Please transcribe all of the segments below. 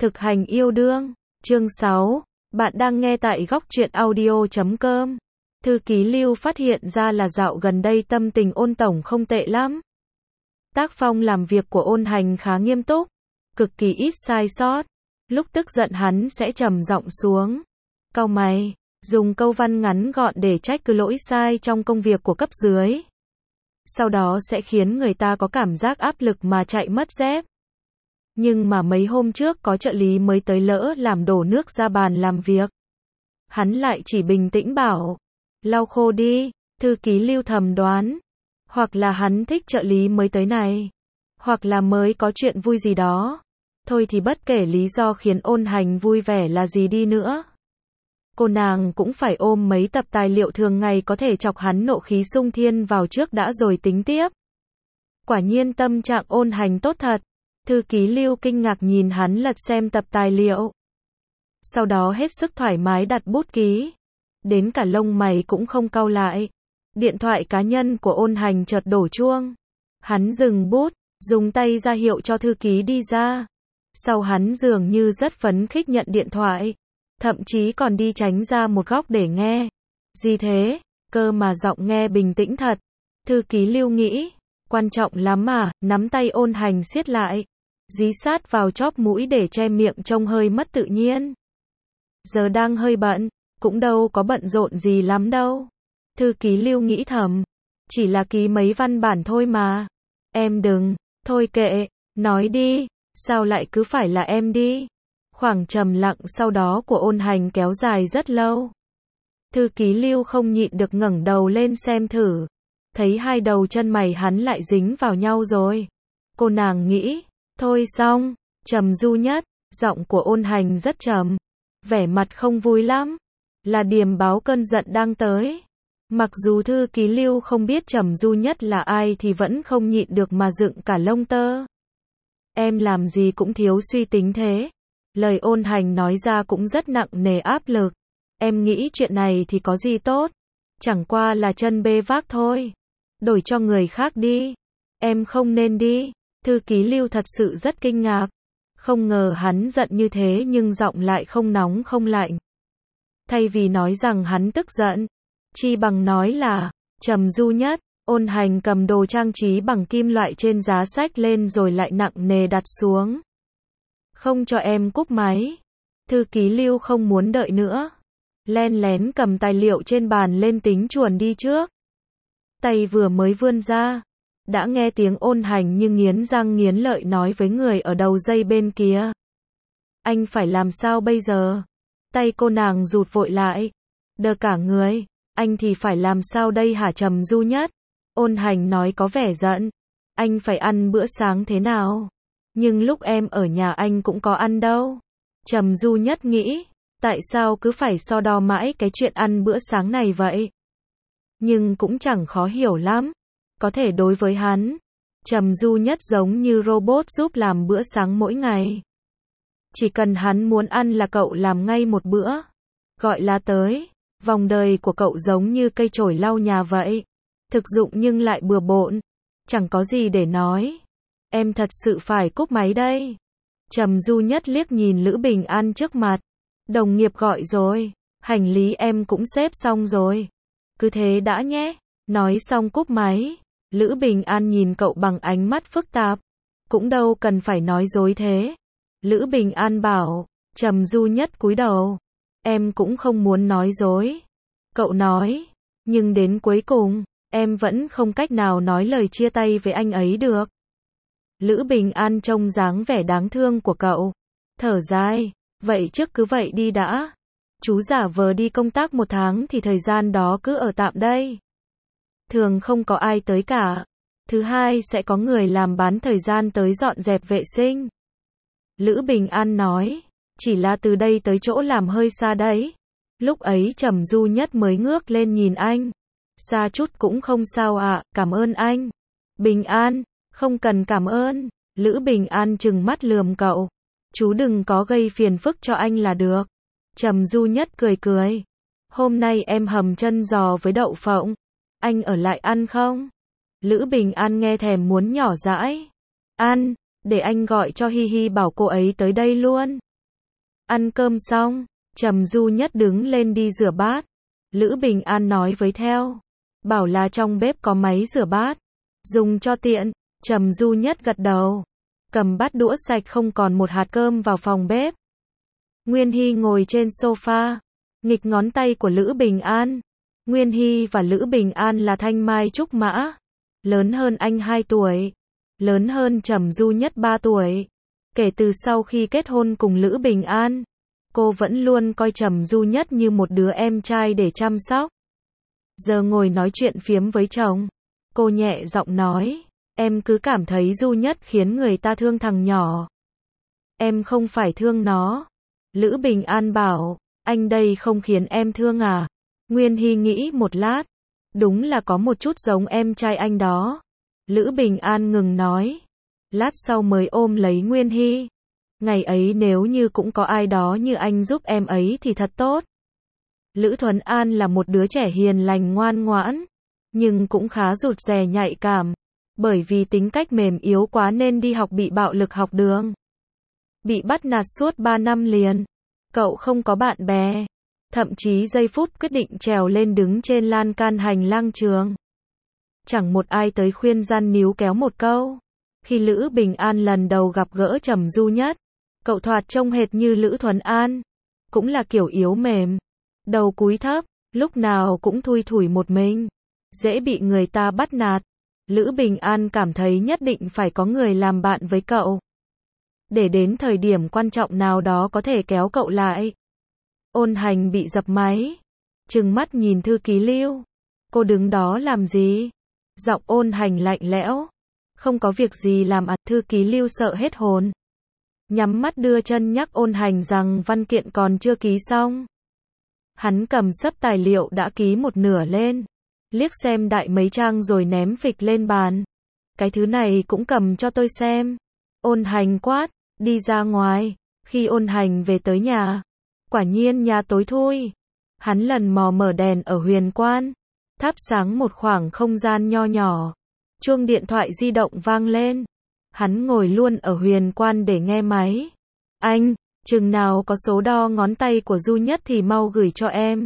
Thực hành yêu đương. Chương 6. Bạn đang nghe tại góc truyện audio.com. Thư ký Lưu phát hiện ra là dạo gần đây tâm tình Ôn tổng không tệ lắm. Tác phong làm việc của Ôn Hành khá nghiêm túc, cực kỳ ít sai sót. Lúc tức giận hắn sẽ trầm giọng xuống, cau mày, dùng câu văn ngắn gọn để trách cứ lỗi sai trong công việc của cấp dưới. Sau đó sẽ khiến người ta có cảm giác áp lực mà chạy mất dép. Nhưng mà mấy hôm trước có trợ lý mới tới lỡ làm đổ nước ra bàn làm việc. Hắn lại chỉ bình tĩnh bảo, lau khô đi. Thư ký Lưu thầm đoán, hoặc là hắn thích trợ lý mới tới này, hoặc là mới có chuyện vui gì đó. Thôi thì bất kể lý do khiến Ôn Hành vui vẻ là gì đi nữa, cô nàng cũng phải ôm mấy tập tài liệu thường ngày có thể chọc hắn nộ khí xung thiên vào trước đã rồi tính tiếp. Quả nhiên tâm trạng Ôn Hành tốt thật. Thư ký Lưu kinh ngạc nhìn hắn lật xem tập tài liệu. Sau đó hết sức thoải mái đặt bút ký. Đến cả lông mày cũng không cau lại. Điện thoại cá nhân của Ôn Hành chợt đổ chuông. Hắn dừng bút, dùng tay ra hiệu cho thư ký đi ra. Sau hắn dường như rất phấn khích nhận điện thoại. Thậm chí còn đi tránh ra một góc để nghe. Gì thế? Cơ mà giọng nghe bình tĩnh thật. Thư ký Lưu nghĩ, quan trọng lắm à, nắm tay Ôn Hành siết lại, dí sát vào chóp mũi để che miệng trông hơi mất tự nhiên. Giờ đang hơi bận, cũng đâu có bận rộn gì lắm đâu. Thư ký Lưu nghĩ thầm, chỉ là ký mấy văn bản thôi mà. Em đừng, thôi kệ, nói đi, sao lại cứ phải là em đi. Khoảng trầm lặng sau đó của Ôn Hành kéo dài rất lâu. Thư ký Lưu không nhịn được ngẩng đầu lên xem thử. Thấy hai đầu chân mày hắn lại dính vào nhau rồi. Cô nàng nghĩ, thôi xong, trầm du nhất, giọng của Ôn Hành rất trầm, vẻ mặt không vui lắm, là điềm báo cơn giận đang tới. Mặc dù thư ký Lưu không biết trầm du nhất là ai thì vẫn không nhịn được mà dựng cả lông tơ. Em làm gì cũng thiếu suy tính thế. Lời Ôn Hành nói ra cũng rất nặng nề áp lực. Em nghĩ chuyện này thì có gì tốt, chẳng qua là chân bê vác thôi. Đổi cho người khác đi. Em không nên đi. Thư ký Lưu thật sự rất kinh ngạc. Không ngờ hắn giận như thế nhưng giọng lại không nóng không lạnh. Thay vì nói rằng hắn tức giận, chi bằng nói là, trầm du nhất. Ôn Hành cầm đồ trang trí bằng kim loại trên giá sách lên rồi lại nặng nề đặt xuống. Không cho em cúp máy. Thư ký Lưu không muốn đợi nữa. Len lén cầm tài liệu trên bàn lên tính chuồn đi trước. Tay vừa mới vươn ra, đã nghe tiếng Ôn Hành như nghiến răng nghiến lợi nói với người ở đầu dây bên kia. Anh phải làm sao bây giờ? Tay cô nàng rụt vội lại, đờ cả người. Anh thì phải làm sao đây hả trầm du nhất? Ôn Hành nói có vẻ giận. Anh phải ăn bữa sáng thế nào? Nhưng lúc em ở nhà anh cũng có ăn đâu. Trầm du nhất nghĩ, tại sao cứ phải so đo mãi cái chuyện ăn bữa sáng này vậy? Nhưng cũng chẳng khó hiểu lắm. Có thể đối với hắn, trầm du nhất giống như robot giúp làm bữa sáng mỗi ngày. Chỉ cần hắn muốn ăn là cậu làm ngay một bữa. Gọi là tới. Vòng đời của cậu giống như cây chổi lau nhà vậy. Thực dụng nhưng lại bừa bộn. Chẳng có gì để nói. Em thật sự phải cúp máy đây. Trầm du nhất liếc nhìn Lữ Bình An trước mặt. Đồng nghiệp gọi rồi. Hành lý em cũng xếp xong rồi. Cứ thế đã nhé. Nói xong cúp máy. Lữ Bình An nhìn cậu bằng ánh mắt phức tạp. Cũng đâu cần phải nói dối thế. Lữ Bình An bảo. Trầm du nhất cúi đầu. Em cũng không muốn nói dối. Cậu nói. Nhưng đến cuối cùng, em vẫn không cách nào nói lời chia tay với anh ấy được. Lữ Bình An trông dáng vẻ đáng thương của cậu. Thở dài. Vậy trước cứ vậy đi đã. Chú giả vờ đi công tác 1 tháng thì thời gian đó cứ ở tạm đây. Thường không có ai tới cả. Thứ hai sẽ có người làm bán thời gian tới dọn dẹp vệ sinh. Lữ Bình An nói, chỉ là từ đây tới chỗ làm hơi xa đấy. Lúc ấy trầm du nhất mới ngước lên nhìn anh. Xa chút cũng không sao ạ, cảm ơn anh. Bình An, không cần cảm ơn. Lữ Bình An trừng mắt lườm cậu. Chú đừng có gây phiền phức cho anh là được. Trầm du nhất cười cười. Hôm nay em hầm chân giò với đậu phộng. Anh ở lại ăn không? Lữ Bình An nghe thèm muốn nhỏ dãi. Ăn, để anh gọi cho Hi Hi bảo cô ấy tới đây luôn. Ăn cơm xong, Trầm Du Nhất đứng lên đi rửa bát. Lữ Bình An nói với theo, bảo là trong bếp có máy rửa bát, dùng cho tiện. Trầm Du Nhất gật đầu, cầm bát đũa sạch không còn một hạt cơm vào phòng bếp. Nguyên Hy ngồi trên sofa, nghịch ngón tay của Lữ Bình An. Nguyên Hy và Lữ Bình An là thanh mai trúc mã, lớn hơn anh 2 tuổi, lớn hơn Trầm Du Nhất 3 tuổi. Kể từ sau khi kết hôn cùng Lữ Bình An, cô vẫn luôn coi Trầm Du Nhất như một đứa em trai để chăm sóc. Giờ ngồi nói chuyện phiếm với chồng, cô nhẹ giọng nói, em cứ cảm thấy Du Nhất khiến người ta thương thằng nhỏ. Em không phải thương nó. Lữ Bình An bảo, anh đây không khiến em thương à? Nguyên Hy nghĩ một lát, đúng là có một chút giống em trai anh đó. Lữ Bình An ngừng nói, lát sau mới ôm lấy Nguyên Hy. Ngày ấy nếu như cũng có ai đó như anh giúp em ấy thì thật tốt. Lữ Thuấn An là một đứa trẻ hiền lành ngoan ngoãn, nhưng cũng khá rụt rè nhạy cảm, bởi vì tính cách mềm yếu quá nên đi học bị bạo lực học đường. Bị bắt nạt suốt 3 năm liền. Cậu không có bạn bè, thậm chí giây phút quyết định trèo lên đứng trên lan can hành lang trường, chẳng một ai tới khuyên răn níu kéo một câu. Khi Lữ Bình An lần đầu gặp gỡ Trầm Du Nhất, cậu thoạt trông hệt như Lữ Thuấn An, cũng là kiểu yếu mềm, đầu cúi thấp, lúc nào cũng thui thủi một mình, dễ bị người ta bắt nạt. Lữ Bình An cảm thấy nhất định phải có người làm bạn với cậu, để đến thời điểm quan trọng nào đó có thể kéo cậu lại. Ôn Hành bị dập máy, trừng mắt nhìn thư ký Lưu. Cô đứng đó làm gì? Giọng Ôn Hành lạnh lẽo. Không có việc gì làm à? Thư ký Lưu sợ hết hồn, nhắm mắt đưa chân nhắc Ôn Hành rằng văn kiện còn chưa ký xong. Hắn cầm xấp tài liệu đã ký một nửa lên, liếc xem đại mấy trang rồi ném phịch lên bàn. Cái thứ này cũng cầm cho tôi xem. Ôn Hành quát, đi ra ngoài. Khi Ôn Hành về tới nhà, quả nhiên nhà tối thui. Hắn lần mò mở đèn ở huyền quan, thắp sáng một khoảng không gian nho nhỏ. Chuông điện thoại di động vang lên. Hắn ngồi luôn ở huyền quan để nghe máy. Anh, chừng nào có số đo ngón tay của Du Nhất thì mau gửi cho em.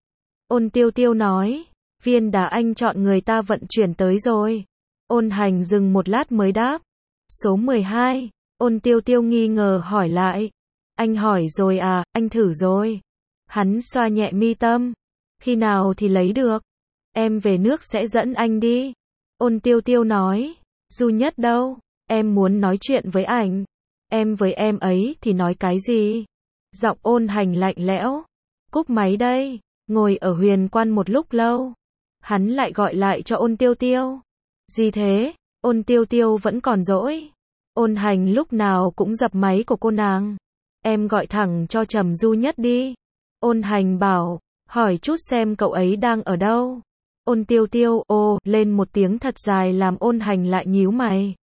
Ôn Tiêu Tiêu nói, viên đá anh chọn người ta vận chuyển tới rồi. Ôn Hành dừng một lát mới đáp, số 12. Ôn Tiêu Tiêu nghi ngờ hỏi lại, anh hỏi rồi à? Anh thử rồi. Hắn xoa nhẹ mi tâm, khi nào thì lấy được? Em về nước sẽ dẫn anh đi. Ôn Tiêu Tiêu nói, Du Nhất đâu? Em muốn nói chuyện với ảnh. Em với em ấy thì nói cái gì? Giọng Ôn Hành lạnh lẽo. Cúp máy đây. Ngồi ở huyền quan một lúc lâu, hắn lại gọi lại cho Ôn Tiêu Tiêu. Gì thế? Ôn Tiêu Tiêu vẫn còn dỗi. Ôn Hành lúc nào cũng dập máy của cô nàng. Em gọi thẳng cho Trầm Du Nhất đi. Ôn Hành bảo, hỏi chút xem cậu ấy đang ở đâu. Ôn Tiêu Tiêu ô lên một tiếng thật dài làm Ôn Hành lại nhíu mày.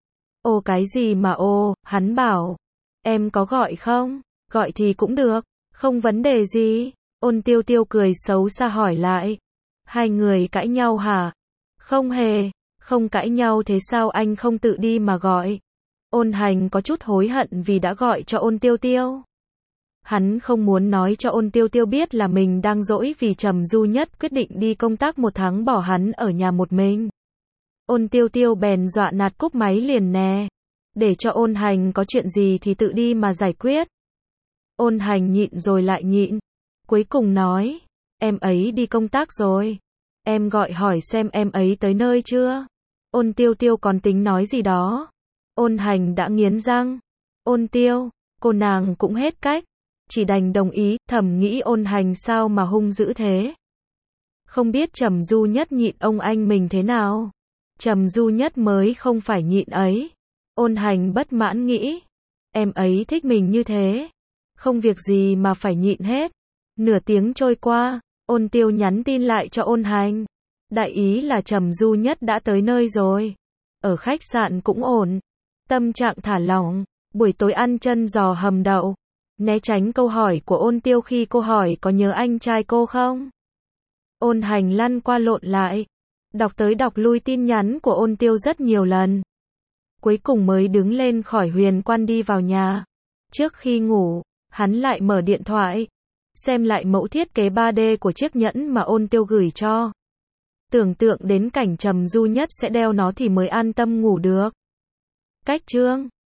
Ô cái gì mà ô? Hắn bảo, em có gọi không? Gọi thì cũng được, không vấn đề gì. Ôn Tiêu Tiêu cười xấu xa hỏi lại, hai người cãi nhau hả? Không hề, không cãi nhau thế sao anh không tự đi mà gọi? Ôn Hành có chút hối hận vì đã gọi cho Ôn Tiêu Tiêu. Hắn không muốn nói cho Ôn Tiêu Tiêu biết là mình đang dỗi vì Trầm Du Nhất quyết định đi công tác 1 tháng bỏ hắn ở nhà một mình. Ôn Tiêu Tiêu bèn dọa nạt cúp máy liền nè, để cho Ôn Hành có chuyện gì thì tự đi mà giải quyết. Ôn Hành nhịn rồi lại nhịn, cuối cùng nói, em ấy đi công tác rồi. Em gọi hỏi xem em ấy tới nơi chưa. Ôn Tiêu Tiêu còn tính nói gì đó. Ôn Hành đã nghiến răng. Ôn Tiêu, cô nàng cũng hết cách, chỉ đành đồng ý, thầm nghĩ Ôn Hành sao mà hung dữ thế. Không biết Trầm Du Nhất nhịn ông anh mình thế nào. Trầm Du Nhất mới không phải nhịn ấy. Ôn Hành bất mãn nghĩ, em ấy thích mình như thế, không việc gì mà phải nhịn hết. Nửa tiếng trôi qua, Ôn Tiêu nhắn tin lại cho Ôn Hành. Đại ý là Trầm Du Nhất đã tới nơi rồi. Ở khách sạn cũng ổn. Tâm trạng thả lỏng. Buổi tối ăn chân giò hầm đậu. Né tránh câu hỏi của Ôn Tiêu khi cô hỏi có nhớ anh trai cô không? Ôn Hành lăn qua lộn lại. Đọc tới đọc lui tin nhắn của Ôn Tiêu rất nhiều lần. Cuối cùng mới đứng lên khỏi huyền quan đi vào nhà. Trước khi ngủ, Hắn lại mở điện thoại, xem lại mẫu thiết kế 3D của chiếc nhẫn mà Ôn Tiêu gửi cho. Tưởng tượng đến cảnh Trầm Du Nhất sẽ đeo nó thì mới an tâm ngủ được. Cách chương